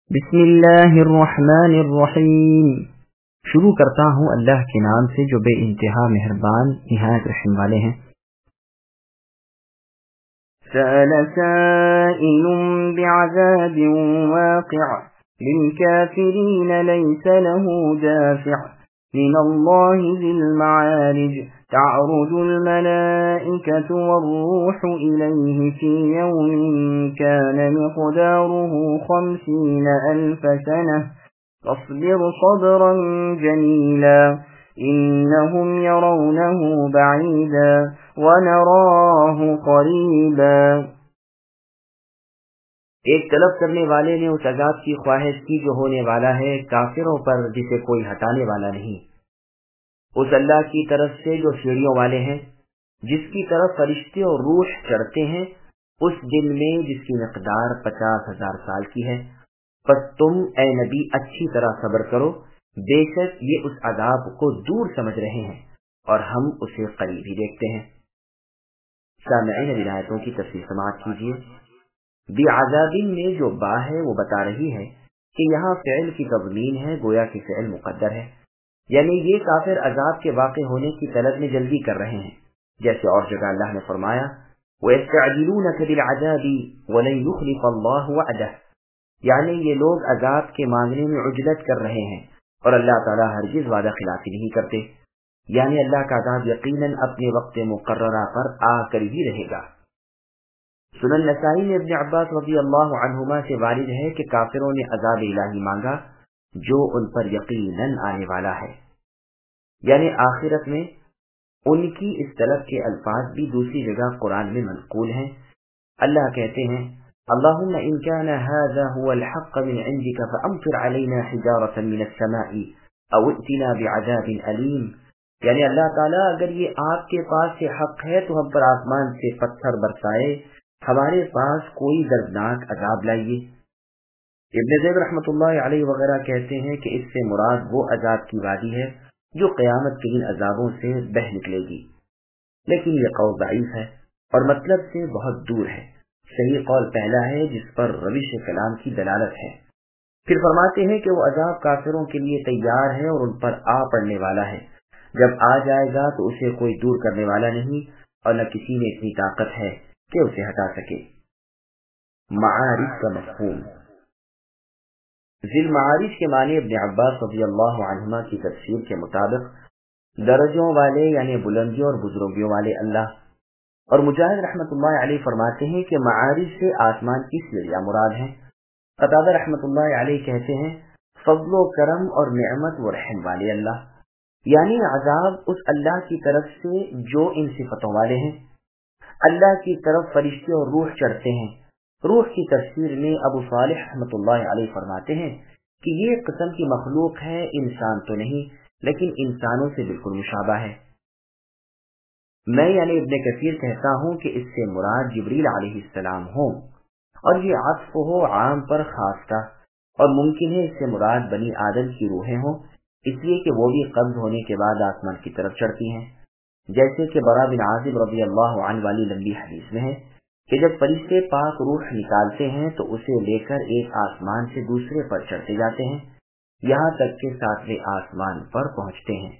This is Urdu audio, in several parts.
بسم اللہ الرحمن الرحیم۔ شروع کرتا ہوں اللہ کے نام سے جو بے انتہا مہربان نہایت رحم والے ہیں۔ سأل سائل بعذاب واقع للكافرين ليس له دافع من الله ذي المعارج تعرج الملائكة والروح إليه في يوم كان مقداره 50,000 سنة فاصبر صبرا جميلا إنهم يرونه بعيدا ونراه قريبا۔ ایک طلب کرنے والے نے اس عذاب کی خواہش کی جو ہونے والا ہے کافروں پر جسے کوئی ہٹانے والا نہیں، اس اللہ کی طرف سے جو سیڑھیوں والے ہیں، جس کی طرف فرشتے اور روح چڑھتے ہیں اس دن میں جس کی مقدار 50,000 سال کی ہے۔ پس تم اے نبی اچھی طرح صبر کرو، بے شک یہ اس عذاب کو دور سمجھ رہے ہیں اور ہم اسے قریب ہی دیکھتے ہیں۔ سامعین اب آیتوں کی تفصیل سماعت کیجیے۔ بعذاب میں جو با ہے وہ بتا رہی ہے کہ یہاں فعل کی تضمین ہے، گویا کہ فعل مقدر ہے، یعنی یہ کافر عذاب کے واقع ہونے کی طلب میں جلدی کر رہے ہیں، جیسے اور جگہ اللہ نے فرمایا وَيَسْتَعْجِلُونَكَ بِالْعَذَابِ وَلَن يُخْلِفَ اللَّهُ وَعْدَهُ، یعنی یہ لوگ عذاب کے مانگنے میں عجلت کر رہے ہیں اور اللہ تعالیٰ ہرگز وعدہ خلافی نہیں کرتے، یعنی اللہ کا عذاب یقیناً اپنے وقت مقررہ پر آ کر ہی رہے گا۔ سنن نسائی میں ابن عباس رضی اللہ عنہما سے وارد ہے کہ کافروں نے عذاب الہی مانگا جو ان پر یقیناً آنے والا ہے، یعنی آخرت میں۔ ان کی اس طلب کے الفاظ بھی دوسری جگہ قرآن میں منقول ہیں۔ اللہ کہتے ہیں اللہم ان کان ھذا ھو الحق من عندک فامطر علینا حجارة من السماء او ائتنا بعذاب علیم، یعنی اللہ تعالیٰ اگر یہ آپ کے پاس سے حق ہے تو ہم پر آسمان سے پتھر برسائے، ہمارے پاس کوئی دردناک عذاب لائیے۔ ابن زید رحمۃ اللہ علیہ وغیرہ کہتے ہیں کہ اس سے مراد وہ عذاب کی وادی ہے جو قیامت کے ان عذابوں سے بہہ نکلے گی، لیکن یہ قول ضعیف ہے اور مطلب سے بہت دور ہے۔ صحیح قول پہلا ہے جس پر روش کلام کی دلالت ہے۔ پھر فرماتے ہیں کہ وہ عذاب کافروں کے لیے تیار ہے اور ان پر آ پڑنے والا ہے، جب آ جائے گا تو اسے کوئی دور کرنے والا نہیں اور نہ کسی میں اتنی طاقت ہے کہ اسے ہٹا سکے۔ معارج کا مفہوم۔ ذی المعارج کے معنی ابن عباس رضی اللہ عنہما کی تفسیر کے مطابق درجوں والے یعنی بلندیوں اور بزرگیوں والے اللہ، اور مجاہد رحمۃ اللہ علیہ فرماتے ہیں کہ معارج سے آسمان کی سیڑھیاں مراد ہیں۔ قتادہ رحمۃ اللہ علیہ کہتے ہیں فضل و کرم اور نعمت و رحم والے اللہ، یعنی عذاب اس اللہ کی طرف سے جو ان صفتوں والے ہیں۔ اللہ کی طرف فرشتے اور روح چڑھتے ہیں۔ روح کی تفسیر میں ابو صالح رحمۃ اللہ علیہ فرماتے ہیں کہ یہ ایک قسم کی مخلوق ہے، انسان تو نہیں لیکن انسانوں سے بالکل مشابہ ہے۔ میں یعنی ابن کثیر کہتا ہوں کہ اس سے مراد جبریل علیہ السلام ہوں، اور یہ عطف ہو عام پر خاص کا، اور ممکن ہے اس سے مراد بنی آدم کی روحیں ہوں، اس لیے کہ وہ بھی قبض ہونے کے بعد آسمان کی طرف چڑھتی ہیں، جیسے کہ برا بن عازب رضی اللہ عنہ والی لمبی حدیث میں ہے کہ جب فرشتے پاک روح نکالتے ہیں تو اسے لے کر ایک آسمان سے دوسرے پر چڑھتے جاتے ہیں، یہاں تک کہ 7ویں آسمان پر پہنچتے ہیں۔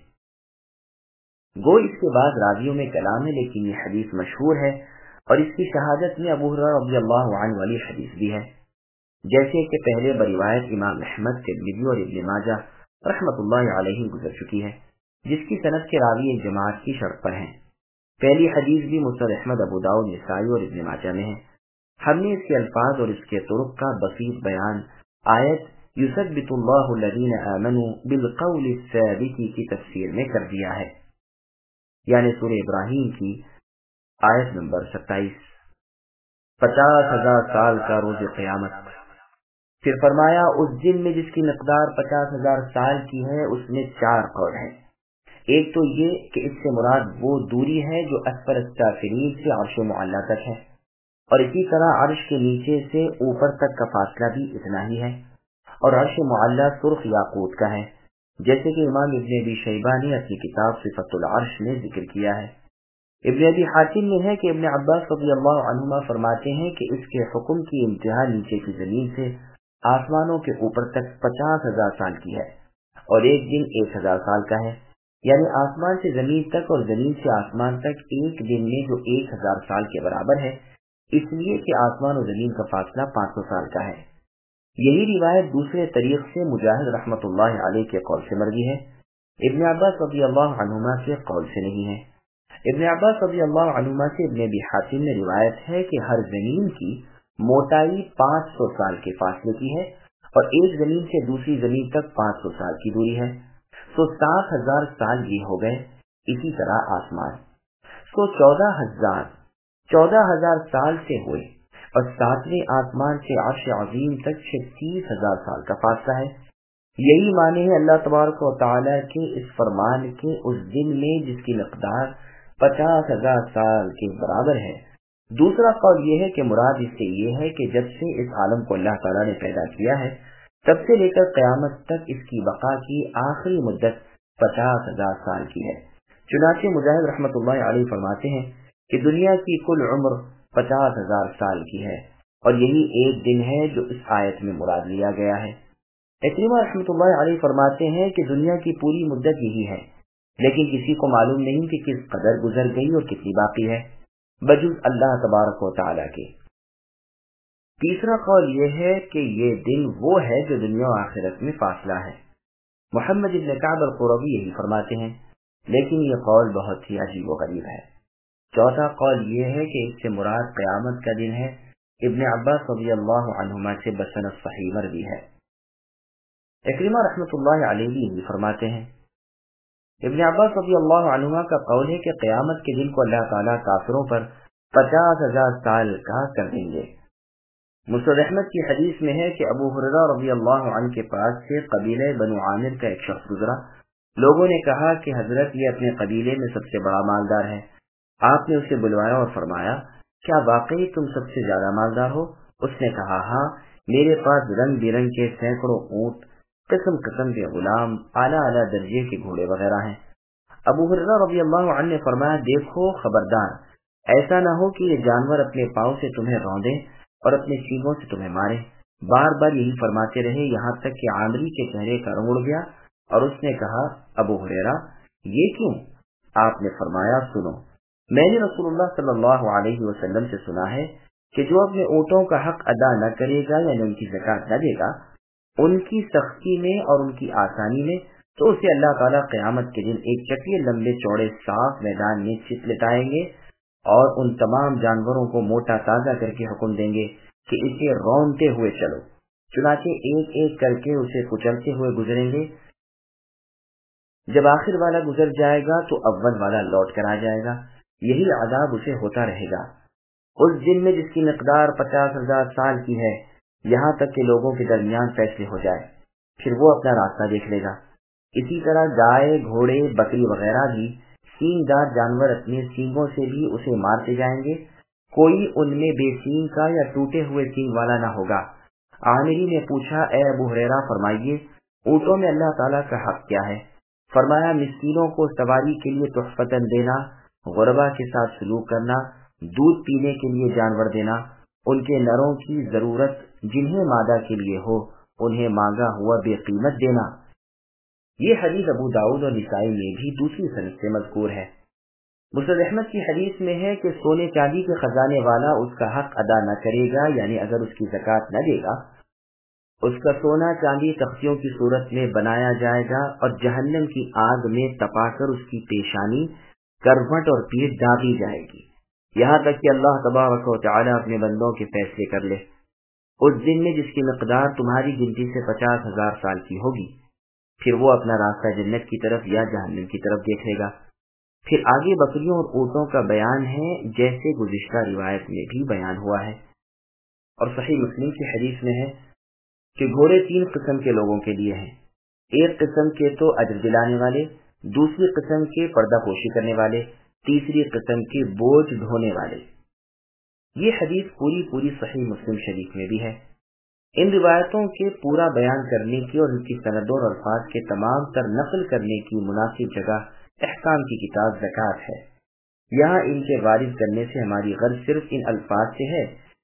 گو اس کے بعد راویوں میں کلام ہے، لیکن یہ حدیث مشہور ہے اور اس کی شہادت میں ابو ہریرہ رضی اللہ عنہ والی حدیث بھی ہے، جیسے کہ پہلے بروایت امام احمد، ترمذی اور ابن ماجہ رحمۃ اللہ علیہ گزر چکی ہے، جس کی سند کے راوی ایک جماعت کی شرط پر ہیں۔ پہلی حدیث بھی مسند احمد، ابو داؤد، نسائی اور ابن ماجہ میں ہے۔ ہم نے اس کے الفاظ اور اس کے طرق کا بسیط بیان آیت یثبت اللہ الذین آمنوا بالقول الثابت کی تفسیر میں کر دیا ہے، یعنی سورہ ابراہیم کی آیت نمبر 27، 50,000 سال کا روز قیامت۔ پھر فرمایا اس دن میں جس کی مقدار 50,000 سال کی ہے اس میں 4 قول ہیں۔ ایک تو یہ کہ اس سے مراد وہ دوری ہے جو اسفل السافلین سے عرش معلی تک ہے، اور اسی طرح عرش کے نیچے سے اوپر تک کا فاصلہ بھی اتنا ہی ہے، اور عرش معلی سرخ یاقوت کا ہے، جیسے کہ امام ابن ابی شیبہ نے اپنی کتاب صفت العرش میں ذکر کیا ہے۔ ابن ابی حاتم میں ہے کہ ابن عباس رضی اللہ عنہما فرماتے ہیں کہ اس کے حکم کی انتہا نیچے کی زمین سے आसमानों के ऊपर तक 50,000 साल की है और एक दिन 1,000 साल का है। यानी आसमान से जमीन तक और जमीन से आसमान तक एक दिन में जो 1,000 साल के बराबर है, इसलिए कि आसमान और जमीन का फासला 500 साल का है। यही रिवायत दूसरे तरीक से मुजाहिद रहमतुल्लाह अलैह के कौल से मरवी है, इब्न अब्बास रज़ियल्लाहु अन्हुमा के कौल से नहीं है। इब्न अब्बास रज़ियल्लाहु अन्हुमा से इब्न अबी हातिम में रिवायत है कि हर जमीन की मोटाई 500 साल के फासले की है और एक जमीन से दूसरी जमीन तक 500 साल की दूरी है। सो 7,000 साल ये हो गए। इसी तरह आसमान 14,000 साल से हुए और सातवें आसमान से अर्श अजीम तक 36,000 साल का फासला है। यही माने है अल्लाह तबारक व तआला के इस फरमान के उस दिन में जिसकी मिक़दार 50,000 साल के बराबर है। दूसरा कौल ये है कि मुराद इससे ये है कि जब से इस आलम को अल्लाह ताला ने पैदा किया है तब से लेकर क़यामत तक इसकी बका की आखिरी मुद्दत 50,000 साल की है। चुनाचे मुजाहिद रहमतुल्लाह अलैह फरमाते हैं कि दुनिया की कुल उम्र 50,000 साल की है और यही एक दिन है जो इस आयत में मुराद लिया गया है। इक्रिमा रहमतुल्लाह अलैह फरमाते हैं कि दुनिया की पूरी मुद्दत यही है, लेकिन किसी को मालूम नहीं कि किस कदर गुजर गई और कितनी बाकी है बजुज़ अल्लाह तबारक व तआला के। तीसरा कौल ये है कि ये दिन वो है जो दुनिया और आखिरत में फासला है। मोहम्मद इब्न काब अल-कुरवी यही फरमाते हैं, लेकिन ये कौल बहुत ही अजीब व गरीब है। चौथा कौल ये है कि इससे मुराद क़यामत का दिन है। इब्न अब्बास रज़ियल्लाहु अन्हुमा से बसनद सहीह मरवी है। इक्रिमा रहमतुल्लाह अलैह यही फरमाते हैं। इब्न अब्बास रज़ियल्लाहु अन्हुमा का कौल है कि क़यामत के दिन को अल्लाह ताला काफिरों पर 50,000 साल का कर देंगे। मुस्नद अहमद की हदीस में है कि अबू हुरैरा रज़ियल्लाहु अन्हु के पास से कबीले बनु आमिर का एक शख्स गुजरा। लोगों ने कहा कि हजरत ये अपने कबीले में सबसे बड़ा मालदार है। आपने उसे बुलवाया और फरमाया, क्या वाकई तुम सबसे ज्यादा मालदार हो? उसने कहा, हाँ, मेरे पास रंग बिरंग के सैकड़ों ऊंट, किस्म किस्म के गुलाम, आला आला दर्जे के घोड़े वगैरह हैं। अबू हुरैरा रज़ियल्लाहु अन्हु ने फरमाया, देखो खबरदार, ऐसा न हो कि ये जानवर अपने पाँव से तुम्हें रौंदे और अपने सींगों से तुम्हें मारे। बार बार यही फरमाते रहे, यहाँ तक कि आमरी के चेहरे का रंग उड़ गया और उसने कहा, अबू हुरैरा ये क्यों? आपने फरमाया, सुनो, मैंने रसूलुल्लाह सल्लल्लाहु अलैहि वसल्लम से सुना है कि जो अपने ऊँटों का हक अदा न करेगा यानी उनकी ज़कात न देगा, उनकी सख्ती में और उनकी आसानी में, तो उसे अल्लाह ताला क़यामत के दिन एक चटिए लंबे चौड़े साफ मैदान में चित लिटाएंगे और उन तमाम जानवरों को मोटा ताजा करके हुक्म देंगे कि इसे रौंदते हुए चलो। चुनाचे एक एक करके उसे कुचलते हुए गुजरेंगे। जब आखिर वाला गुजर जाएगा तो अव्वल वाला लौट कर आ जाएगा। यही अजाब उसे होता रहेगा उस दिन में जिसकी मिक़दार 50,000 साल की है, यहाँ तक कि लोगों के दरमियान फैसले हो जाए, फिर वो अपना रास्ता देख लेगा। इसी तरह गाय, घोड़े, बकरी वगैरह भी सींगदार जानवर अपने सींगों से भी उसे मारते जाएंगे। कोई उनमें बेसींग का या टूटे हुए सींग वाला न होगा। आमिरी ने पूछा, ए अबू हुरैरा फरमाइए, ऊँटों में अल्लाह ताला का हक क्या है? फरमाया, मिस्कीनों को सवारी के लिए तुहफतन देना, गुरबा के साथ सलूक करना, दूध पीने के लिए जानवर देना, उनके नरों की जरूरत जिन्हें मादा के लिए हो उन्हें मांगा हुआ बेकीमत देना। ये हदीस अबू दाऊद और निसाई में भी दूसरी सनद से मज़कूर है। मुस्नद अहमद की हदीस में है कि सोने चांदी के खजाने वाला उसका हक अदा न करेगा, यानी अगर उसकी ज़कात न देगा, उसका सोना चांदी तख्तियों की सूरत में बनाया जाएगा और जहन्नम की आग में तपाकर उसकी पेशानी, करवट और पीठ दागी जाएगी, यहाँ तक कि अल्लाह तबारक व तआला अपने बंदों के फैसले कर ले। उस दिन में जिसकी मिक़दार तुम्हारी गिनती से 50,000 साल की होगी, फिर वो अपना रास्ता जन्नत की तरफ या जहन्नम की तरफ देखेगा। फिर आगे बकरियों और ऊँटों का बयान है, जैसे गुज़िश्ता रिवायत में भी बयान हुआ है। और सहीह मुस्लिम की हदीस में है कि घोड़े 3 किस्म के लोगों के लिए हैं। एक किस्म के तो अजर दिलाने वाले, दूसरी किस्म के पर्दापोशी करने वाले, तीसरी किस्म के बोझ ढोने वाले। ये हदीस पूरी सहीह मुस्लिम शरीफ में भी है। इन रिवायतों के पूरा बयान करने की और इनकी सनदों और अल्फाज के तमाम तर नकल करने की मुनासिब जगह अहकाम की किताब ज़कात है। यहाँ इनके वारिद करने से हमारी गर्ज सिर्फ इन अल्फाज से है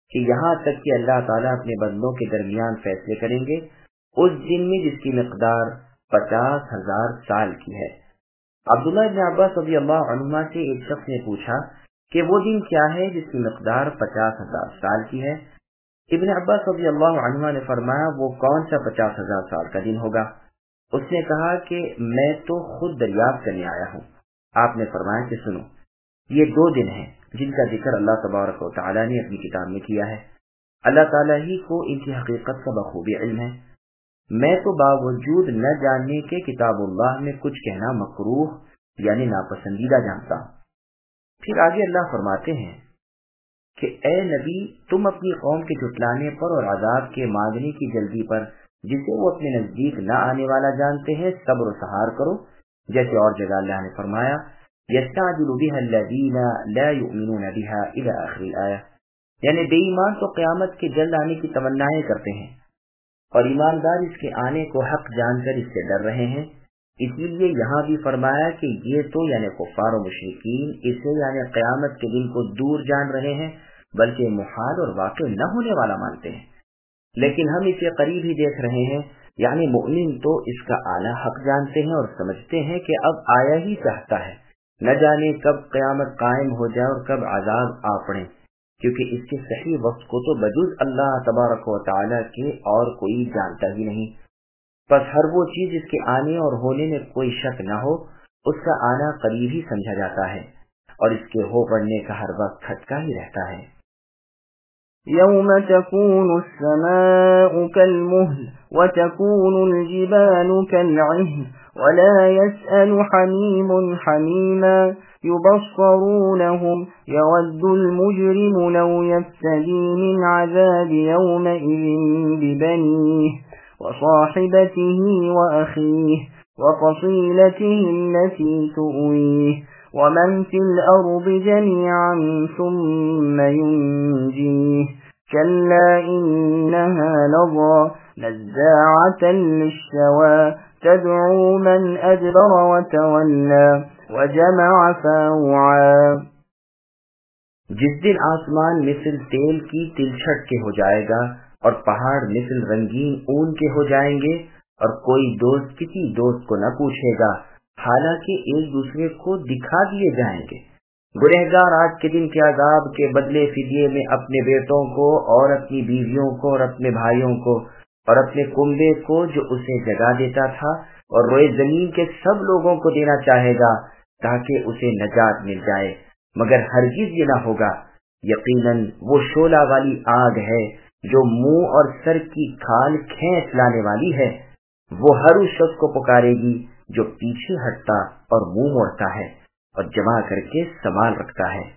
کہ یہاں تک کہ اللہ تعالیٰ اپنے بندوں کے درمیان فیصلے کریں گے اس دن میں جس کی مقدار 50,000 سال کی ہے۔ عبداللہ ابن عباس رضی اللہ عنہما سے ایک شخص نے پوچھا کہ وہ دن کیا ہے جس کی مقدار 50,000 سال کی ہے؟ ابن عباس رضی اللہ عنہما نے فرمایا وہ کون سا 50,000 سال کا دن ہوگا؟ اس نے کہا کہ میں تو خود دریافت کرنے آیا ہوں۔ آپ نے فرمایا کہ سنو، یہ 2 دن ہیں جن کا ذکر اللہ تبارک و تعالیٰ نے اپنی کتاب میں کیا ہے۔ اللہ تعالیٰ ہی کو ان کی حقیقت کا بخوبی علم ہے۔ میں تو باوجود نہ جاننے کے کتاب اللہ میں کچھ کہنا مکروہ یعنی ناپسندیدہ جانتا ہوں۔ پھر آگے اللہ فرماتے ہیں کہ اے نبی، تم اپنی قوم کے جھٹلانے پر اور عذاب کے مانگنے کی جلدی پر جسے وہ اپنے نزدیک نہ آنے والا جانتے ہیں صبر و سہار کرو، جیسے اور جگہ اللہ نے فرمایا یستعجل بها الذین لا یؤمنون بها الى آخر الآیہ، یعنی بے ایمان تو قیامت کے جلد آنے کی تمنائیں کرتے ہیں اور ایماندار اس کے آنے کو حق جان کر اس سے ڈر رہے ہیں۔ اسی لیے یہاں بھی فرمایا کہ یہ تو یعنی کفار و مشرکین اسے یعنی قیامت کے دن کو دور جان رہے ہیں بلکہ محال اور واقع نہ ہونے والا مانتے ہیں، لیکن ہم اسے قریب ہی دیکھ رہے ہیں، یعنی مؤمن تو اس کا آنا حق جانتے ہیں اور سمجھتے ہیں کہ اب آیا ہی چاہتا ہے، نہ جانے کب قیامت قائم ہو جائے اور کب عذاب آ پڑے، کیونکہ اس کے صحیح وقت کو تو بجز اللہ تبارک و تعالی کے اور کوئی جانتا ہی نہیں۔ بس ہر وہ چیز اس کے آنے اور ہونے میں کوئی شک نہ ہو اس کا آنا قریب ہی سمجھا جاتا ہے اور اس کے ہو پڑنے کا ہر وقت کھٹکا ہی رہتا ہے۔ يوم تكون السماء كالمهل وتكون الجبال كالعهن ولا يسأل حميم حميما يبصرونهم يود المجرم لو يفتدي من عذاب يومئذ ببنيه وصاحبته وأخيه وفصيلته التي تؤويه ومن في الأرض جميعا ثم ينجيه كلا إنها لظى نزاعة للشوى تدعو من أدبر وتولى وجمع فاوعى۔ جس دن آسمان مثل تیل کی تلچھٹ کے ہو جائے گا اور پہاڑ مثل رنگین اون کے ہو جائیں گے اور کوئی دوست کسی دوست کو نہ پوچھے گا حالانکہ ایک دوسرے کو دکھا دیے جائیں گے۔ گنہگار آج کے دن کے عذاب کے بدلے فدیے میں اپنے بیٹوں کو اور اپنی بیویوں کو اور اپنے بھائیوں کو اور اپنے کنبے کو جو اسے جگا دیتا تھا اور روئے زمین کے سب لوگوں کو دینا چاہے گا تاکہ اسے نجات مل جائے، مگر ہرگز یہ نہ ہوگا۔ یقیناً وہ شعلہ والی آگ ہے جو منہ اور سر کی کھال کھینچ لانے والی ہے، وہ ہر اس شخص کو پکارے گی جو پیچھے ہٹتا اور منہ موڑتا ہے اور جمع کر کے سنبھال رکھتا ہے۔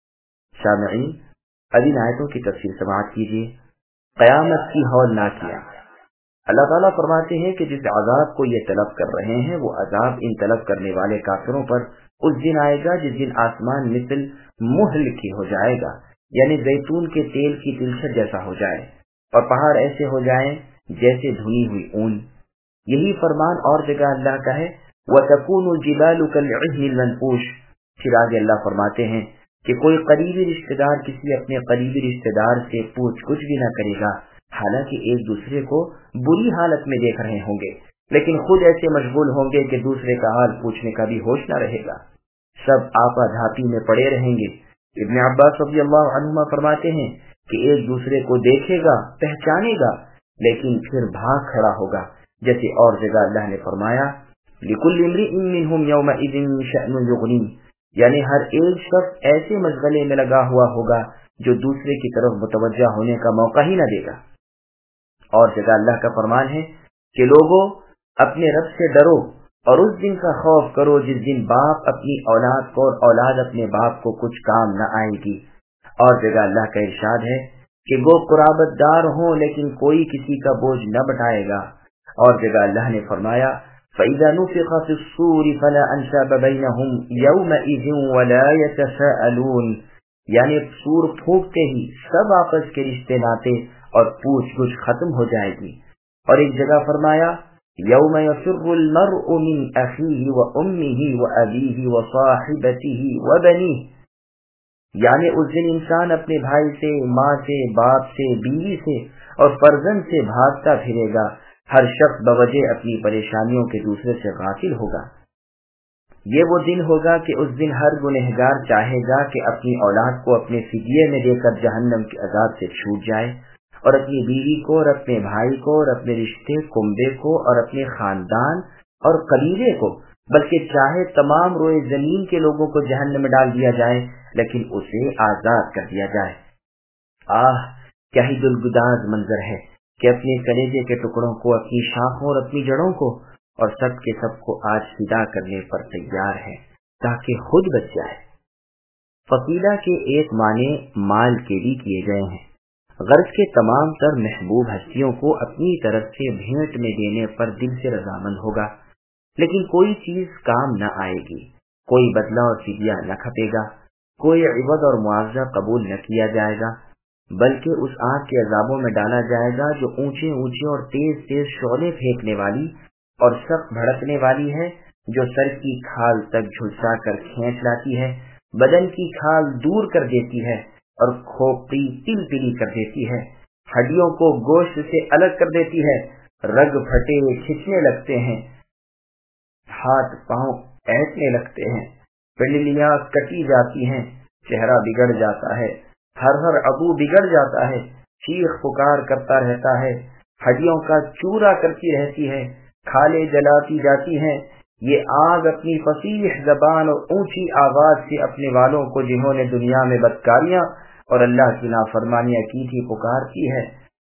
سامعین، اب ان آیتوں کی تفصیل سماعت کیجیے۔ قیامت کی ہولناکیاں۔ اللہ تعالیٰ فرماتے ہیں کہ جس عذاب کو یہ طلب کر رہے ہیں وہ عذاب ان طلب کرنے والے کافروں پر اس دن آئے گا جس دن آسمان مثل مہل کی ہو جائے گا، یعنی زیتون کے تیل کی تلچھٹ جیسا ہو جائے، اور پہاڑ ایسے ہو جائیں جیسے دھنی ہوئی اون۔ یہی فرمان اور جگہ اللہ کا ہے وَتَكُونُ الْجِبَالُ كَالْعِهْنِ الْمَنْفُوشِ۔ پھر آگے اللہ فرماتے ہیں کہ کوئی قریبی رشتہ دار کسی اپنے قریبی رشتہ دار سے پوچھ کچھ بھی نہ کرے گا، حالانکہ ایک دوسرے کو بری حالت میں دیکھ رہے ہوں گے، لیکن خود ایسے مشغول ہوں گے کہ دوسرے کا حال پوچھنے کا بھی ہوش نہ رہے گا، سب آپا دھاپی میں پڑے رہیں گے۔ ابن عباس رضی اللہ عنہما فرماتے ہیں کہ ایک دوسرے کو دیکھے گا، پہچانے گا، لیکن پھر بھاگ کھڑا ہوگا، جیسے اور جگہ اللہ نے فرمایا لِكُلِّ امْرِئٍ مِّنْهُمْ يَوْمَئِذٍ شَأْنٌ يُغْنِيهِ، یعنی ہر ایک شخص ایسے مشغلے میں لگا ہوا ہوگا جو دوسرے کی طرف متوجہ ہونے کا موقع ہی نہ دے گا۔ اور جگہ اللہ کا فرمان ہے کہ لوگوں اپنے رب سے ڈرو اور اس دن کا خوف کرو جس دن باپ اپنی اولاد کو اور اولاد اپنے باپ کو کچھ کام نہ آئے گی۔ اور جگہ اللہ کا ارشاد ہے کہ گو قرابت دار ہوں لیکن کوئی کسی کا بوجھ نہ بٹائے گا۔ اور جگہ اللہ نے فرمایا فَإِذَا نُفِخَ فِي الصُّورِ فَلَا أَنْسَابَ بَيْنَهُمْ يَوْمَئِذٍ وَلَا يَتَسَاءَلُونَ، یعنی سور پھونکتے ہی سب آپس کے رشتے ناتے اور پوچھ گچھ ختم ہو جائے گی۔ اور ایک جگہ فرمایا يَوْمَ يَفِرُّ الْمَرْءُ مِنْ أَخِيهِ وَأُمِّهِ وَأَبِيهِ وَصَاحِبَتِهِ وَبَنِيهِ، یعنی اس دن انسان اپنے بھائی سے، ماں سے، باپ سے، بیوی سے اور فرزند سے بھاگتا پھرے گا، ہر شخص بوجہ اپنی پریشانیوں کے دوسرے سے غافل ہوگا۔ یہ وہ دن ہوگا کہ اس دن ہر گنہگار چاہے گا کہ اپنی اولاد کو اپنے فدیے میں دے کر جہنم کے عذاب سے چھوٹ جائے، اور اپنی بیوی کو اور اپنے بھائی کو اور اپنے رشتے کنبے کو اور اپنے خاندان اور قبیلے کو، بلکہ چاہے تمام روئے زمین کے لوگوں کو جہنم میں ڈال دیا جائے لیکن اسے آزاد کر دیا جائے۔ آہ کیا ہی دلگداز منظر ہے کہ اپنے کلیجے کے ٹکڑوں کو، اپنی شاخوں اور اپنی جڑوں کو اور سب کے سب کو آج فدا کرنے پر تیار ہے تاکہ خود بچ جائے۔ فقیدہ کے ایک معنی مال کے بھی کیے گئے ہیں۔ غرض کے تمام تر محبوب ہستیوں کو اپنی طرف سے بھیٹ میں دینے پر دل سے رضامند ہوگا، لیکن کوئی چیز کام نہ آئے گی، کوئی بدلہ اور فدیہ نہ کھپے گا، کوئی عوض اور معاوضہ قبول نہ کیا جائے گا، بلکہ اس آگ کے عذابوں میں ڈالا جائے گا جو اونچے اونچے اور تیز تیز شعلے پھینکنے والی اور سخت بھڑکنے والی ہے، جو سر کی کھال تک جھلسا کر کھینچ لاتی ہے، بدن کی کھال دور کر دیتی ہے اور کھوپڑی تل تلی کر دیتی ہے، ہڈیوں کو گوشت سے الگ کر دیتی ہے، رگ پھٹے کھچنے لگتے ہیں، ہاتھ پاؤں ایٹنے لگتے ہیں، پنڈلیاں کٹی جاتی ہیں، چہرہ بگڑ جاتا ہے، ہر عضو بگڑ جاتا ہے، چیخ پکار کرتا رہتا ہے، ہڈیوں کا چورا کرتی رہتی ہے، کھالیں جلاتی جاتی ہیں۔ یہ آگ اپنی فصیح زبان اور اونچی آواز سے اپنے والوں کو جنہوں نے دنیا میں بدکاریاں اور اللہ کی نافرمانیاں کی تھی پکارتی ہے۔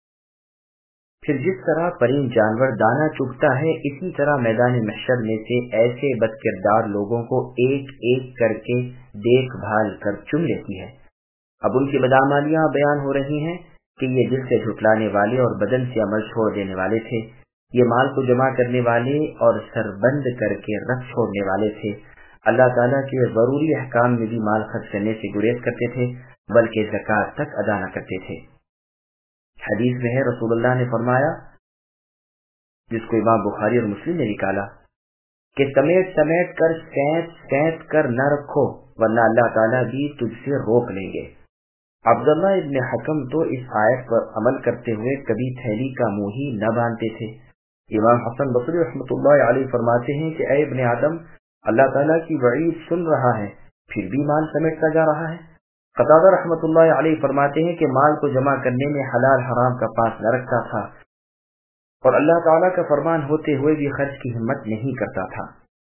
پھر جس طرح پرند جانور دانا چگتا ہے، اسی طرح میدان محشر میں سے ایسے بد کردار لوگوں کو ایک ایک کر کے دیکھ بھال کر چن لیتی ہے۔ اب ان کی بدعمالیاں بیان ہو رہی ہیں کہ یہ دل سے جھٹلانے والے اور بدن سے عمل چھوڑ دینے والے تھے، یہ مال کو جمع کرنے والے اور سربند کر کے رکھ چھوڑنے والے تھے، اللہ تعالیٰ کے ضروری احکام میں بھی مال خرچ کرنے سے گریز کرتے تھے، بلکہ زکوٰۃ تک ادا نہ کرتے تھے۔ حدیث میں ہے رسول اللہ نے فرمایا، جس کو امام بخاری اور مسلم نے نکالا، کہ سمیٹ سمیٹ کر سینت سینت کر نہ رکھو ورنہ اللہ تعالیٰ بھی تجھ سے روک لیں گے۔ عبداللہ ابن حکم تو اس آیت پر عمل کرتے ہوئے کبھی تھیلی کا منہ ہی نہ باندھتے تھے۔ امام حسن بصری رحمۃ اللہ علیہ فرماتے ہیں کہ اے ابن آدم، اللہ تعالیٰ کی وعید سن رہا ہے پھر بھی مال سمیٹتا جا رہا ہے۔ قتادہ رحمۃ اللہ علیہ فرماتے ہیں کہ مال کو جمع کرنے میں حلال حرام کا پاس نہ رکھتا تھا اور اللہ تعالیٰ کا فرمان ہوتے ہوئے بھی خرچ کی ہمت نہیں کرتا تھا۔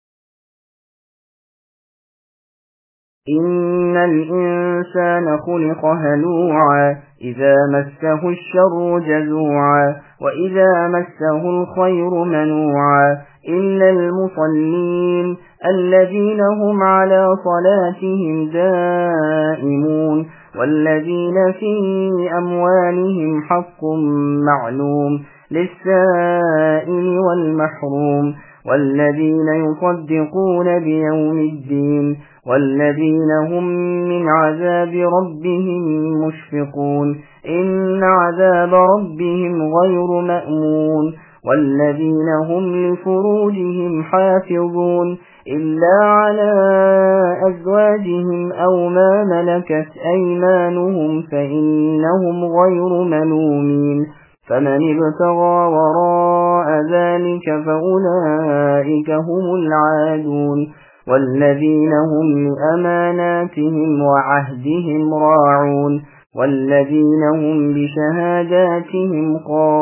إن الإنسان خلق هلوعا إذا مسه الشر جزوعا وإذا مسه الخير منوعا إلا المصلين الذين هم على صلاتهم دائمون والذين في أموالهم حق معلوم للسائل والمحروم والذين يصدقون بيوم الدين والذين هم من عذاب ربهم مشفقون إن عذاب ربهم غير مأمون والذين هم لفروجهم حافظون إلا على أزواجهم أو ما ملكت أيمانهم فإنهم غير ملومين فمن ابتغى وراء ذلك فأولئك هم العادون والذين هم لأماناتهم وعهدهم راعون والذين هم بشهاداتهم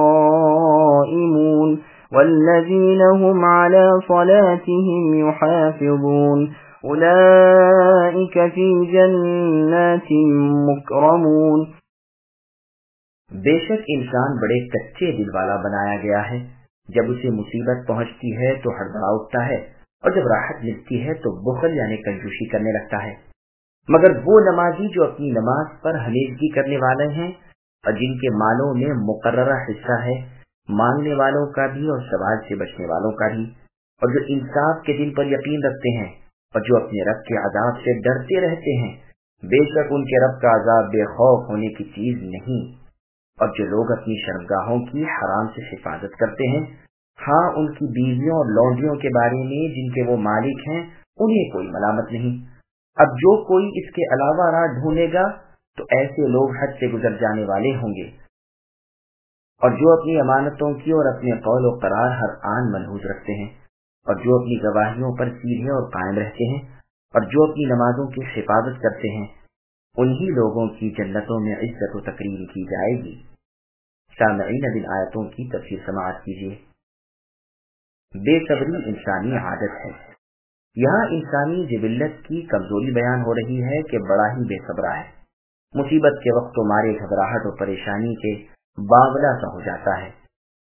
قائمون والذين هم على صلاتهم يحافظون أولئك في جنات مكرمون۔ بے شک انسان بڑے کچے دل والا بنایا گیا ہے، جب اسے مصیبت پہنچتی ہے تو ہڑبڑا اٹھتا ہے اور جب راحت ملتی ہے تو بخل یعنی کنجوسی کرنے لگتا ہے۔ مگر وہ نمازی جو اپنی نماز پر ہمیشگی کرنے والے ہیں اور جن کے مالوں میں مقررہ حصہ ہے، مانگنے والوں کا بھی اور سوال سے بچنے والوں کا بھی، اور جو انصاف کے دن پر یقین رکھتے ہیں اور جو اپنے رب کے عذاب سے ڈرتے رہتے ہیں، بے شک ان کے رب کا عذاب بے خوف ہونے کی چیز نہیں۔ اور جو لوگ اپنی شرمگاہوں کی حرام سے حفاظت کرتے ہیں، ہاں ان کی بیویوں اور لونڈیوں کے بارے میں جن کے وہ مالک ہیں انہیں کوئی ملامت نہیں، اب جو कोई इसके अलावा राह ढूंढेगा तो ऐसे लोग हद से गुजर जाने वाले होंगे, और जो अपनी अमानतों की और अपने कौल और करार हर आन मनहूज रखते हैं, और जो अपनी गवाहियों पर सीधे और कायम रहते हैं, और जो अपनी नमाजों की हिफाजत करते हैं, उन्हीं लोगों की जन्नतों में इज्जत व तकरीम की जाएगी। सामईन इन आयतों की तफसीर समाअत कीजिए। बेसब्री इंसानी आदत है। यहाँ इंसानी जिबिल्लत की कमजोरी बयान हो रही है कि बड़ा ही बेसब्रा है। मुसीबत के वक्त तो मारे घबराहट और परेशानी के बावला सा हो जाता है,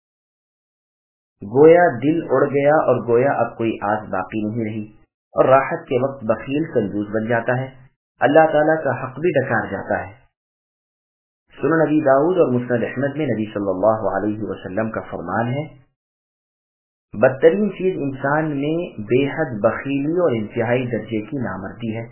गोया दिल उड़ गया और गोया अब कोई आस बाकी नहीं रही, और राहत के वक्त बखील कंजूस बन जाता है, अल्लाह ताला का हक भी डकार जाता है। सुनन नबी दाऊद और मुस्नद अहमद में नबी सल्लल्लाहु अलैहि वसल्लम का फरमान है, बदतरीन चीज इंसान में बेहद बखीली और इंतहाई दर्जे की नामर्दी है।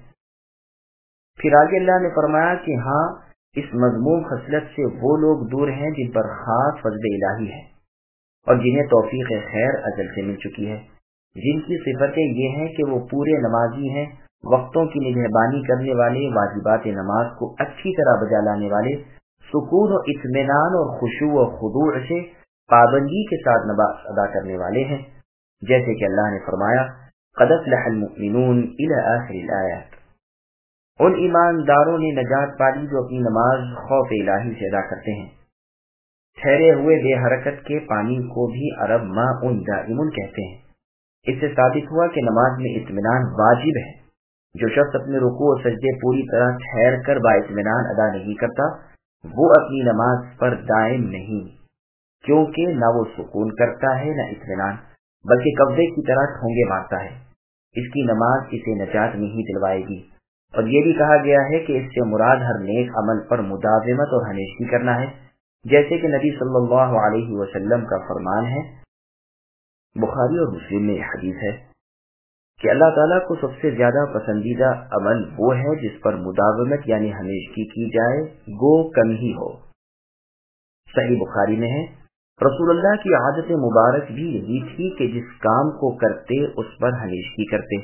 फिर आगे अल्लाह ने फरमाया कि हाँ, इस मज़मूम खसलत से वो लोग दूर हैं जिन पर खास फज़्ल इलाही है और जिन्हें तौफीक खैर अजल से मिल चुकी है, जिनकी सिफतें ये हैं कि वो पूरे नमाजी हैं, वक्तों की निगहबानी करने वाले, वाजिबात नमाज को अच्छी तरह बजा लाने वाले, सुकून और इत्मीनान और खुशू और खुदू से पाबंदी के साथ नमाज अदा करने वाले हैं, जैसे कि अल्लाह ने फरमाया क़द अफ़लहल मुमिनून इला आखिरिल आयत। उन ईमानदारों ने नजात पाली जो अपनी नमाज खौफ इलाही से अदा करते हैं। ठहरे हुए बेहरकत के पानी को भी अरब माउन दाइमुन कहते हैं। इससे साबित हुआ कि नमाज में इत्मीनान वाजिब है। जो शख्स अपने रुकू और सजदे पूरी तरह ठहर कर बाइत्मीनान अदा नहीं करता, वो अपनी नमाज पर दायम नहीं, क्योंकि न वो सुकून करता है न इत्मीनान, बल्कि कब्जे की तरह ठोंगे मारता है। इसकी नमाज इसे नजात नहीं दिलवाएगी। और ये भी कहा गया है कि इससे मुराद हर नेक अमल पर मुदाविमत और हमेशगी करना है, जैसे कि नबी सल्लल्लाहु अलैहि वसल्लम का फरमान है, बुखारी और मुस्लिम में हदीस है कि अल्लाह ताला को सबसे ज्यादा पसंदीदा अमल वो है जिस पर मुदाविमत यानी हमेशगी की जाए, गो कम ही हो। सही बुखारी में है, रसूलुल्लाह की आदत मुबारक भी यही थी कि जिस काम को करते उस पर हमेशगी करते।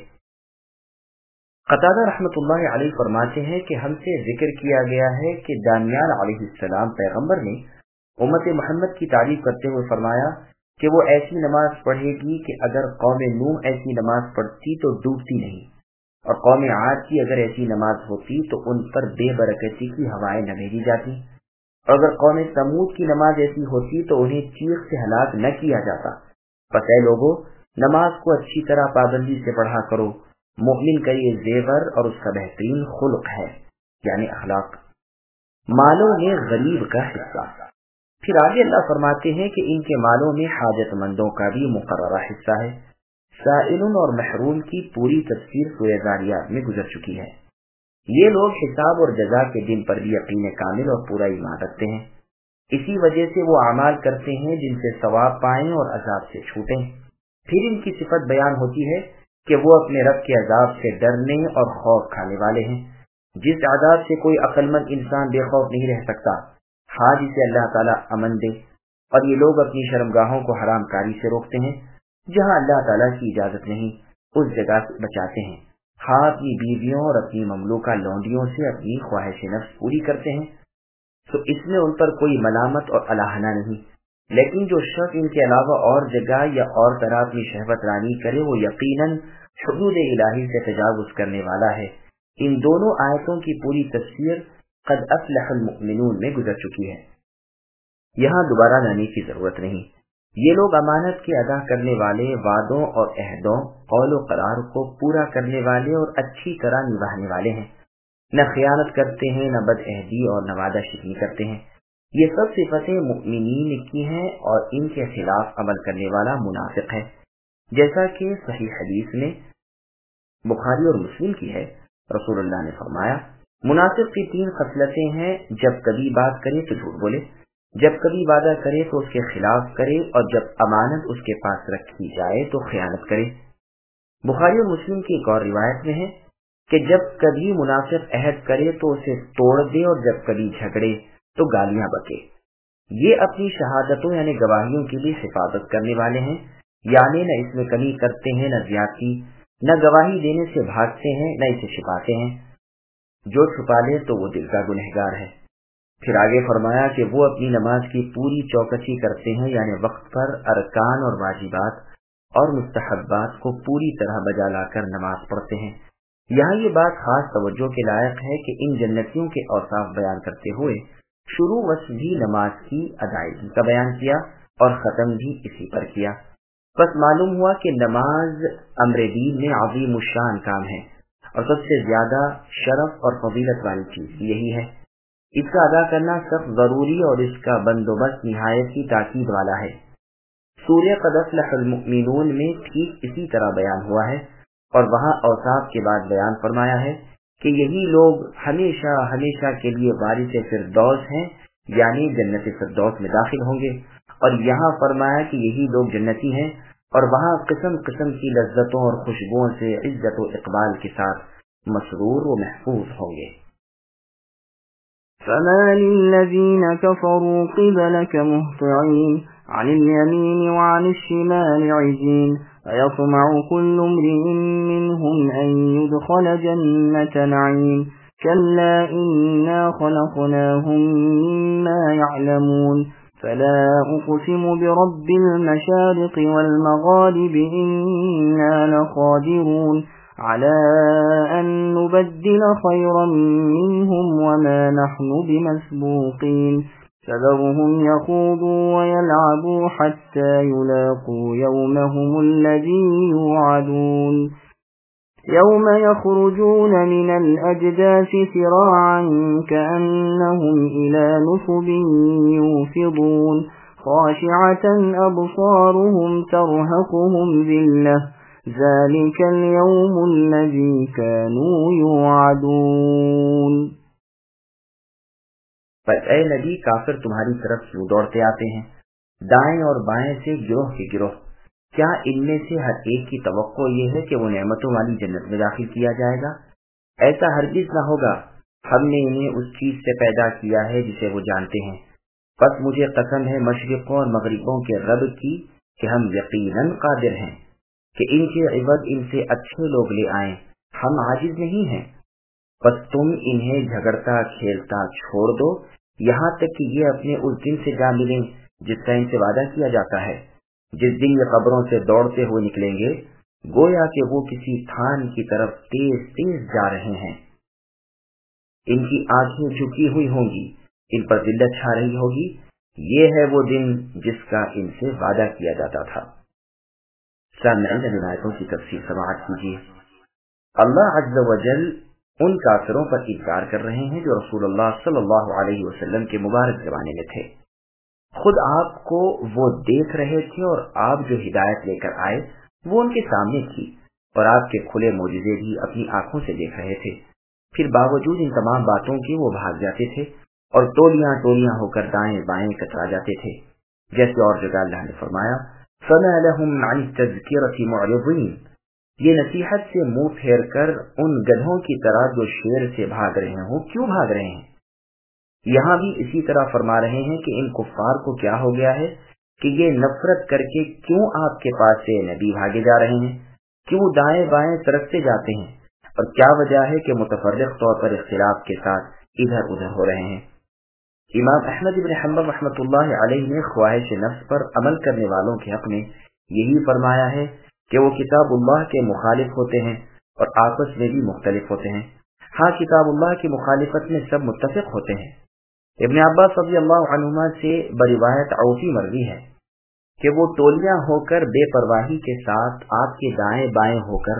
क़तादा रहमतुल्लाहि अलैहि फरमाते हैं कि हमसे जिक्र किया गया है कि दानियाल अलैहिस्सलाम पैगंबर ने उम्मत मोहम्मद की तारीफ करते हुए फरमाया कि वो ऐसी नमाज पढ़ेगी कि अगर कौम नूह ऐसी नमाज पढ़ती तो डूबती नहीं, और कौम आद की अगर ऐसी नमाज होती तो उन पर बेबरकती की हवाएं न भेजी जाती, और अगर कौम समूद की नमाज ऐसी होती तो उन्हें चीख से हलाक न किया जाता। पता है लोगों, नमाज को अच्छी तरह पाबंदी से पढ़ा करो। मोमिन का ये जेवर और उसका बेहतरीन खुल्क है, यानी अखलाक। मालों में गरीब का हिस्सा। फिर आगे अल्लाह फरमाते हैं कि इनके मालों में हाजतमंदों का भी मुकर्ररा हिस्सा है। साइलुन और महरूम की पूरी तफसीर सूरह ज़ारियात में गुजर चुकी है। ये लोग हिसाब और जज़ा के दिन पर भी यकीन कामिल और पूरा ईमान रखते हैं। इसी वजह से वो अमाल करते हैं जिनसे सवाब पाएं और अजाब से छूटें। फिर इनकी सिफत बयान होती है कि वो अपने रब के अजाब से डरने और खौफ खाने वाले हैं, जिस अजाब से कोई अक्लमंद इंसान बेखौफ नहीं रह सकता, हाँ जिसे अल्लाह ताला अमन दे। और ये लोग अपनी शर्मगाहों को हराम कारी से रोकते हैं, जहाँ अल्लाह ताला की इजाजत नहीं उस जगह से बचाते हैं। हाँ अपनी बीवियों और अपनी ममलूका लौंडियों से अपनी ख्वाहिश नफ्स पूरी करते हैं, तो इसमें उन पर कोई मलामत और अलाहना नहीं। लेकिन जो शख्स इनके अलावा और जगह या और तरह अपनी शहवत रानी करे, वो यकीनन हुदूद इलाही से तजावुज करने वाला है। इन दोनों आयतों की पूरी तफसीर क़द अफ़लहल मुमिनून में गुजर चुकी है, यहाँ दोबारा लाने की जरूरत नहीं। ये लोग अमानत के अदा करने वाले, वादों और अहदों, कौल और करार को पूरा करने वाले और अच्छी तरह निभाने वाले हैं। न खयानत करते हैं, न बदअहदी और न वादा शिकनी करते हैं। ये सब सिफतें मुमिनीन की हैं और इनके खिलाफ अमल करने वाला मुनाफिक है। जैसा कि सही हदीस में बुखारी और मुस्लिम की है, रसूलुल्लाह ने फरमाया, मुनाफिक की 3 खसलतें हैं, जब कभी बात करे तो झूठ बोले, जब कभी वादा करे तो उसके खिलाफ करे, और जब अमानत उसके पास रखी जाए तो खयानत करे। बुखारी और मुस्लिम की एक और रिवायत में है कि जब कभी मुनाफिक अहद करे तो उसे तोड़ दे, और जब कभी झगड़े तो गालियां बके। ये अपनी शहादतों यानी गवाहियों की भी हिफाजत करने वाले हैं, यानी न इसमें कमी करते हैं न ज्यादती, نہ گواہی دینے سے بھاگتے ہیں نہ اسے چھپاتے ہیں، جو چھپا لے تو وہ دل کا گنہگار ہے۔ پھر آگے فرمایا کہ وہ اپنی نماز کی پوری چوکسی کرتے ہیں، یعنی وقت پر ارکان اور واجبات اور مستحبات کو پوری طرح بجا لا کر نماز پڑھتے ہیں۔ یہاں یہ بات خاص توجہ کے لائق ہے کہ ان جنتیوں کے اوصاف بیان کرتے ہوئے شروع وصف بھی نماز کی ادائیگی کا بیان کیا اور ختم بھی اسی پر کیا۔ بس معلوم ہوا کہ نماز امر دین میں عظیم الشان کام ہے اور سب سے زیادہ شرف اور فضیلت والی چیز یہی ہے۔ اس کا ادا کرنا سخت ضروری اور اس کا بندوبست نہایت ہی تاکید والا ہے۔ سورہ قد افلح المؤمنون میں ٹھیک اسی طرح بیان ہوا ہے اور وہاں اوصاف کے بعد بیان فرمایا ہے کہ یہی لوگ ہمیشہ ہمیشہ کے لیے وارث فردوس ہیں، یعنی جنت فردوس میں داخل ہوں گے، اور یہاں فرمایا کہ یہی لوگ جنتی ہیں اور وہاں قسم قسم کی لذتوں اور خوشبوؤں سے عزت و اقبال کے ساتھ مسرور و محفوظ ہوں گے۔ فما للذين كفروا قبلك مهطعين عن اليمين وعن الشمال عزين أيطمع كل امرئ منهم أن يدخل جنة نعيم كلا إنا خلقناهم مما يعلمون فلا أقسم برب المشارق والمغارب إنا لقادرون على أن نبدل خيرا منهم وما نحن بمسبوقين فذرهم يخوضوا ويلعبوا حتى يلاقوا يومهم الذي يوعدون يوم يخرجون من الأجداث سراعا كأنهم إلى نصب يوفضون خاشعة أبصارهم ترهقهم ذلة ذلك اليوم الذي كانوا يوعدون۔ بس اے نبی، کافر تمہاری طرف کیوں دوڑتے آتے ہیں، دائیں اور بائیں سے گروہ کے گروہ؟ کیا ان میں سے ہر ایک کی توقع یہ ہے کہ وہ نعمتوں والی جنت میں داخل کیا جائے گا؟ ایسا ہرگز نہ ہوگا، ہم نے انہیں اس چیز سے پیدا کیا ہے جسے وہ جانتے ہیں۔ بس مجھے قسم ہے مشرقوں اور مغربوں کے رب کی کہ ہم یقیناً قادر ہیں کہ ان کے عوض ان سے اچھے لوگ لے آئیں، ہم عاجز نہیں ہیں۔ بس تم انہیں جھگڑتا کھیلتا چھوڑ دو یہاں تک کہ یہ اپنے اس دن سے جا ملیں جس کا ان سے وعدہ کیا جاتا ہے، جس دن یہ قبروں سے دوڑتے ہوئے نکلیں گے گویا کہ وہ کسی تھان کی طرف تیز تیز جا رہے ہیں۔ ان کی آنکھیں جھکی ہوئی ہوں گی، ان پر ذلت چھا رہی ہوگی، یہ ہے وہ دن جس کا ان سے وعدہ کیا جاتا تھا۔ سامعین، روایتوں کی تفسیر سماعت کیجیے۔ اللہ عز و جل ان کافروں پر انکار کر رہے ہیں جو رسول اللہ صلی اللہ علیہ وسلم کے مبارک زمانے میں تھے۔ خود آپ کو وہ دیکھ رہے تھے اور آپ جو ہدایت لے کر آئے وہ ان کے سامنے تھی اور آپ کے کھلے معجزے بھی اپنی آنکھوں سے دیکھ رہے تھے، پھر باوجود ان تمام باتوں کے وہ بھاگ جاتے تھے اور ٹولیاں ٹولیاں ہو کر دائیں بائیں کترا جاتے تھے، جیسے اور جگہ اللہ نے فرمایا فَمَا لَهُمْ عَنِ التَّذْكِرَةِ مُعْرِضِينَ، یہ نصیحت سے منہ پھیر کر ان گدھوں کی طرح جو شیر سے بھاگ رہے ہوں کیوں بھاگ رہے ہیں؟ یہاں بھی اسی طرح فرما رہے ہیں کہ ان کفار کو کیا ہو گیا ہے کہ یہ نفرت کر کے کیوں آپ کے پاس سے نبی بھاگے جا رہے ہیں، کیوں دائیں بائیں سرکتے جاتے ہیں، اور کیا وجہ ہے کہ متفرق طور پر اختلاف کے ساتھ ادھر ادھر ہو رہے ہیں۔ امام احمد بن حنبل رحمۃ اللہ علیہ نے خواہش نفس پر عمل کرنے والوں کے حق میں یہی فرمایا ہے کہ وہ کتاب اللہ کے مخالف ہوتے ہیں اور آپس میں بھی مختلف ہوتے ہیں۔ ہاں، کتاب اللہ کی مخالفت میں سب متفق ہوتے ہیں۔ ابن عباس رضی اللہ عنہما سے بروایت عوفی مروی ہے کہ وہ ٹولیاں ہو کر بے پرواہی کے ساتھ آپ کے دائیں بائیں ہو کر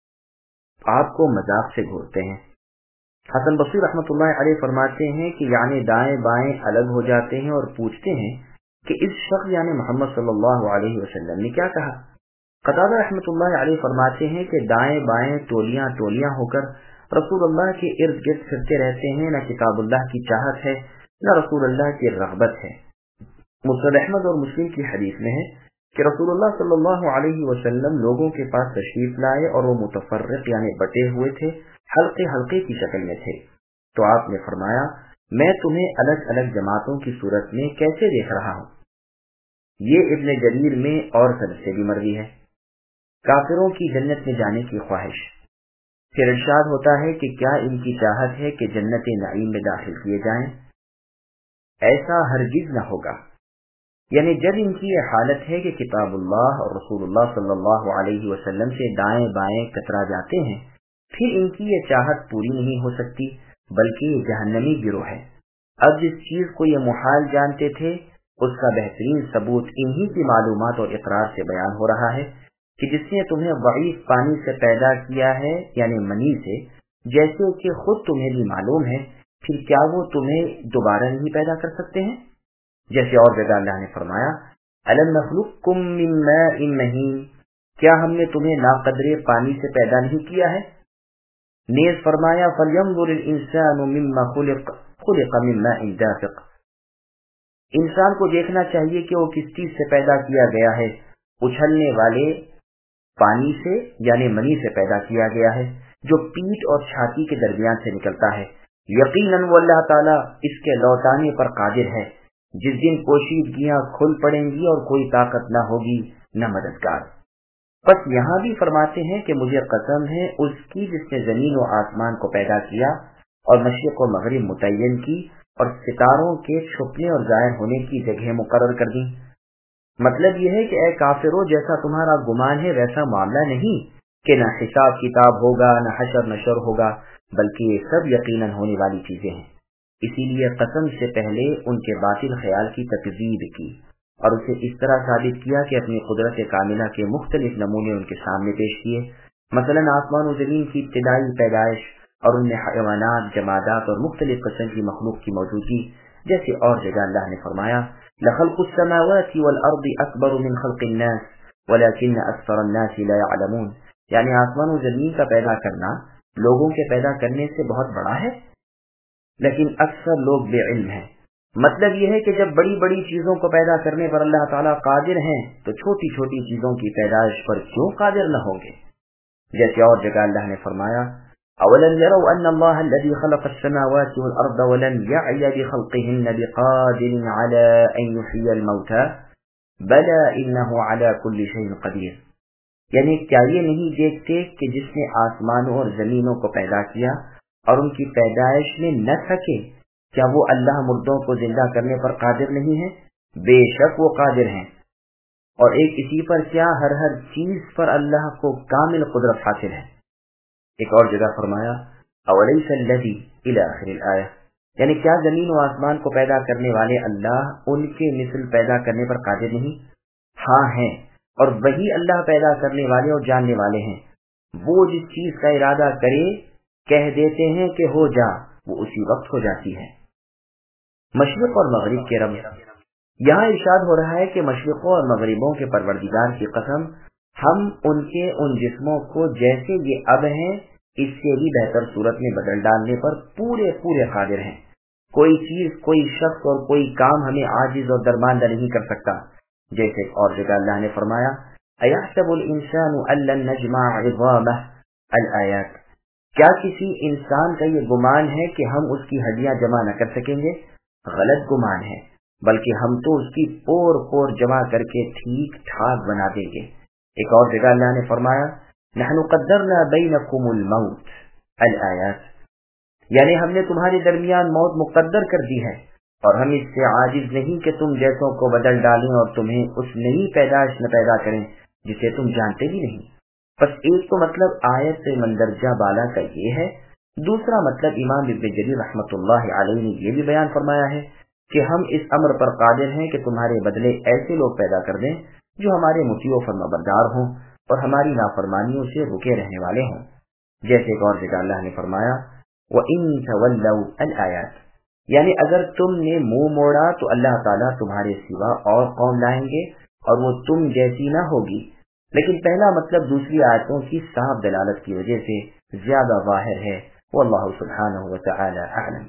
آپ کو مذاق سے گھورتے ہیں۔ حسن بصری رحمۃ اللہ علیہ فرماتے ہیں کہ یعنی دائیں بائیں الگ ہو جاتے ہیں اور پوچھتے ہیں کہ اس شخص یعنی محمد صلی اللہ علیہ وسلم نے کیا کہا۔ قتادہ رحمۃ اللہ علیہ فرماتے ہیں کہ دائیں بائیں ٹولیاں ٹولیاں ہو کر رسول اللہ کے ارد گرد پھرتے رہتے ہیں، نہ کتاب اللہ کی چاہت ہے نہ رسول اللہ کی رغبت ہے۔ مسند احمد اور مسلم کی حدیث میں ہے کہ رسول اللہ صلی اللہ علیہ وسلم لوگوں کے پاس تشریف لائے اور وہ متفرق یعنی بٹے ہوئے تھے، حلقے حلقے کی شکل میں تھے، تو آپ نے فرمایا میں تمہیں الگ الگ جماعتوں کی صورت میں کیسے دیکھ رہا ہوں۔ یہ ابن جریر میں اور سند سے بھی مروی ہے۔ کافروں کی جنت میں جانے کی خواہش۔ پھر ارشاد ہوتا ہے کہ کیا ان کی چاہت ہے کہ جنت نعیم میں داخل کیے جائیں؟ ایسا ہرگز نہ ہوگا۔ یعنی جب ان کی یہ حالت ہے کہ کتاب اللہ اور رسول اللہ صلی اللہ علیہ وسلم سے دائیں بائیں کترا جاتے ہیں، پھر ان کی یہ چاہت پوری نہیں ہو سکتی، بلکہ یہ جہنمی گروہ ہے۔ اب جس چیز کو یہ محال جانتے تھے اس کا بہترین ثبوت انہی کی معلومات اور اقرار سے بیان ہو رہا ہے کہ جس نے تمہیں ضعیف پانی سے پیدا کیا ہے، یعنی منی سے، جیسے کہ خود تمہیں بھی معلوم ہے، پھر کیا وہ تمہیں دوبارہ نہیں پیدا کر سکتے ہیں؟ جیسے اور جگہ اللہ نے فرمایا أَلَمْ نَخْلُقكُّم مِّن مَّاءٍ مَّهِينٍ، کیا ہم نے تمہیں ناقدرے پانی سے پیدا نہیں کیا ہے؟ نیز فرمایا فَلْيَنظُرِ الْإِنسَانُ مِمَّا خُلِقَ مِن مَّاءٍ دَافِقٍ، انسان کو دیکھنا چاہیے کہ وہ کس چیز سے پیدا کیا گیا ہے، اچھلنے والے پانی سے یعنی منی سے پیدا کیا گیا ہے جو پیٹ اور چھاتی کے درمیان سے نکلتا ہے۔ یقیناً وہ اللہ تعالیٰ اس کے لوٹانے پر قادر ہے، جس دن پوشیدگیاں کھل پڑیں گی اور کوئی طاقت نہ ہوگی نہ مددگار۔ بس یہاں بھی فرماتے ہیں کہ مجھے قسم ہے اس کی جس نے زمین و آسمان کو پیدا کیا اور مشرق و مغرب متعین کی اور ستاروں کے چھپنے اور ظاہر ہونے کی جگہ مقرر کر دی۔ مطلب یہ ہے کہ اے کافرو، جیسا تمہارا گمان ہے ویسا معاملہ نہیں کہ نہ حساب کتاب ہوگا نہ حشر نشر ہوگا، بلکہ یہ سب یقیناً ہونے والی چیزیں ہیں۔ اسی لیے قسم سے پہلے ان کے باطل خیال کی تکذیب کی اور اسے اس طرح ثابت کیا کہ اپنی قدرت کاملہ کے مختلف نمونے ان کے سامنے پیش کیے، مثلا آسمان و زمین کی ابتدائی پیدائش اور ان میں حیوانات، جمادات اور مختلف قسم کی مخلوق کی موجودگی۔ جیسے اور جگہ اللہ نے فرمایا لَخَلْقُ السَّمَاوَاتِ وَالْأَرْضِ أَكْبَرُ مِنْ خَلْقِ النَّاسِ وَلَكِنَّ أَكْثَرَ النَّاسِ لَا يَعْلَمُونَ، یعنی آسمان و زمین کا پیدا کرنا لوگوں کے پیدا کرنے سے بہت بڑا ہے، لیکن اکثر لوگ بے علم ہیں۔ مطلب یہ ہے کہ جب بڑی بڑی چیزوں کو پیدا کرنے پر اللہ تعالیٰ قادر ہیں تو چھوٹی چھوٹی چیزوں کی پیدائش پر کیوں قادر نہ ہوں گے؟ جیسے اور جگہ اللہ نے فرمایا أَوَلَمْ يَرَوْا أَنَّ اللَّهَ الَّذِي خَلَقَ السَّمَاوَاتِ وَالْأَرْضَ وَلَمْ يَعْيَ بِخَلْقِهِنَّ بِقَادِرٍ عَلَىٰ أَن يُحْيِيَ الْمَوْتَىٰ بَلَىٰ إِنَّهُ عَلَىٰ كُلِّ شَيْءٍ قَدِيرٌ، یعنی کیا یہ نہیں دیکھتے کہ جس نے آسمانوں اور زمینوں کو پیدا کیا اور ان کی پیدائش میں نہ تھکے، کیا وہ اللہ مردوں کو زندہ کرنے پر قادر نہیں ہے؟ بے شک وہ قادر ہیں، اور ایک اسی پر کیا ہر چیز پر اللہ کو کامل قدرت حاصل ہے۔ ایک اور جگہ فرمایا اولیس الذی الی آخر الآیہ، یعنی کیا زمین و آسمان کو پیدا کرنے والے اللہ ان کے مثل پیدا کرنے پر قادر نہیں؟ ہاں ہیں، اور وہی اللہ پیدا کرنے والے اور جاننے والے ہیں۔ وہ جس چیز کا ارادہ کرے کہہ دیتے ہیں کہ ہو جا، وہ اسی وقت ہو جاتی ہے۔ مشرق اور مغرب کے رب، یہاں ارشاد ہو رہا ہے کہ مشرقوں اور مغربوں کے پروردگار کی قسم، ہم ان کے ان جسموں کو جیسے یہ اب ہیں اس سے بھی بہتر صورت میں بدل ڈالنے پر پورے قادر ہیں۔ کوئی چیز، کوئی شخص اور کوئی کام ہمیں عاجز اور درماندہ نہیں کر سکتا۔ جیسے اور جگہ اللہ نے فرمایا أَيَحْسَبُ الْإِنسَانُ أَن لَّن نَّجْمَعَ عِظَامَهُ الْآيَاتِ، کیا کسی انسان کا یہ گمان ہے کہ ہم اس کی ہڈیاں جمع نہ کر سکیں گے؟ غلط گمان ہے، بلکہ ہم تو اس کی پور جمع کر کے ٹھیک ٹھاک بنا دیں گے۔ ایک اور جگہ اللہ نے فرمایا نحن قدرنا بینکم الموت الآیات، یعنی ہم نے تمہارے درمیان موت مقدر کر دی ہے، اور ہم اس سے عاجز نہیں کہ تم جیسوں کو بدل ڈالیں اور تمہیں اس نئی پیدائش نہ پیدا کریں جسے تم جانتے بھی نہیں۔ بس ایک تو مطلب آیت سے مندرجہ بالا کا یہ ہے، دوسرا مطلب امام ابن جریر رحمۃ اللہ علیہ نے یہ بھی بیان فرمایا ہے کہ ہم اس امر پر قادر ہیں کہ تمہارے بدلے ایسے لوگ پیدا کر دیں جو ہمارے مطیع و فرمانبردار ہوں اور ہماری نافرمانیوں سے رکے رہنے والے ہوں۔ جیسے ایک اور جگہ اللہ نے فرمایا وَإِن تَوَلَّوْا الْآيَاتِ، یعنی اگر تم نے منہ موڑا تو اللہ تعالیٰ تمہارے سوا اور قوم لائیں گے اور وہ تم جیسی نہ ہوگی۔ لیکن پہلا مطلب دوسری آیتوں کی صاف دلالت کی وجہ سے زیادہ ظاہر ہے، واللہ سبحانہ وتعالی اعلم۔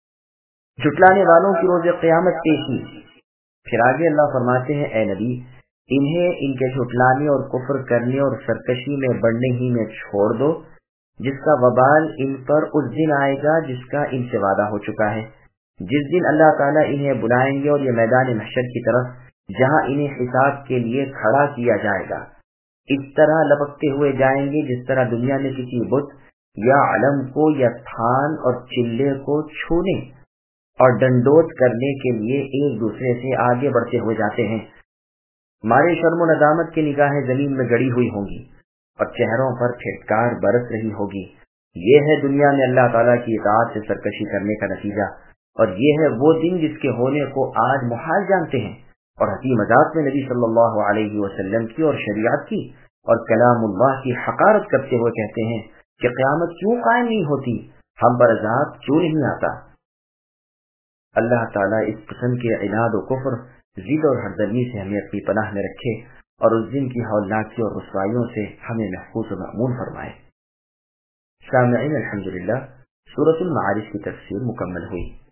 جھٹلانے والوں کی روز قیامت پیشی۔ پھر آگے اللہ فرماتے ہیں اے نبی، انہیں ان کے جھٹلانے اور کفر کرنے اور سرکشی میں بڑھنے ہی میں چھوڑ دو، جس کا وبال ان پر اس دن آئے گا جس کا ان سے وعدہ ہو چکا ہے، جس دن اللہ تعالیٰ انہیں بلائیں گے اور یہ میدان محشر کی طرف جہاں انہیں حساب کے لیے کھڑا کیا جائے گا۔ اس طرح لپکتے ہوئے جائیں گے جس طرح دنیا میں کسی بت یا علم کو یا تھان اور چلے کو چھونے اور ڈنڈوت کرنے کے لیے ایک دوسرے سے آگے بڑھتے ہوئے جاتے ہیں۔ مارے شرم و ندامت کی نگاہیں زمین میں گڑی ہوئی ہوں گی اور چہروں پر پھٹکار برس رہی ہوگی۔ یہ ہے دنیا میں اللہ تعالیٰ کی اطاعت سے سرکشی کرنے کا نتیجہ، اور یہ ہے وہ دن جس کے ہونے کو آج محال جانتے ہیں، اور ہنسی مذاق میں نبی صلی اللہ علیہ وسلم کی اور شریعت کی اور کلام اللہ کی حقارت کرتے ہوئے کہتے ہیں کہ قیامت کیوں قائم نہیں ہوتی، ہم پر عذاب کیوں نہیں آتا۔ اللہ تعالیٰ اس قسم کے عناد و کفر، ضد اور ہردرمی سے ہمیں اپنی پناہ میں رکھے، اور اس دن کی ہولناکی اور رسوائیوں سے ہمیں محفوظ و مأمون فرمائے۔ سامعین، الحمدللہ سورۃ المعارج کی تفسیر مکمل ہوئی۔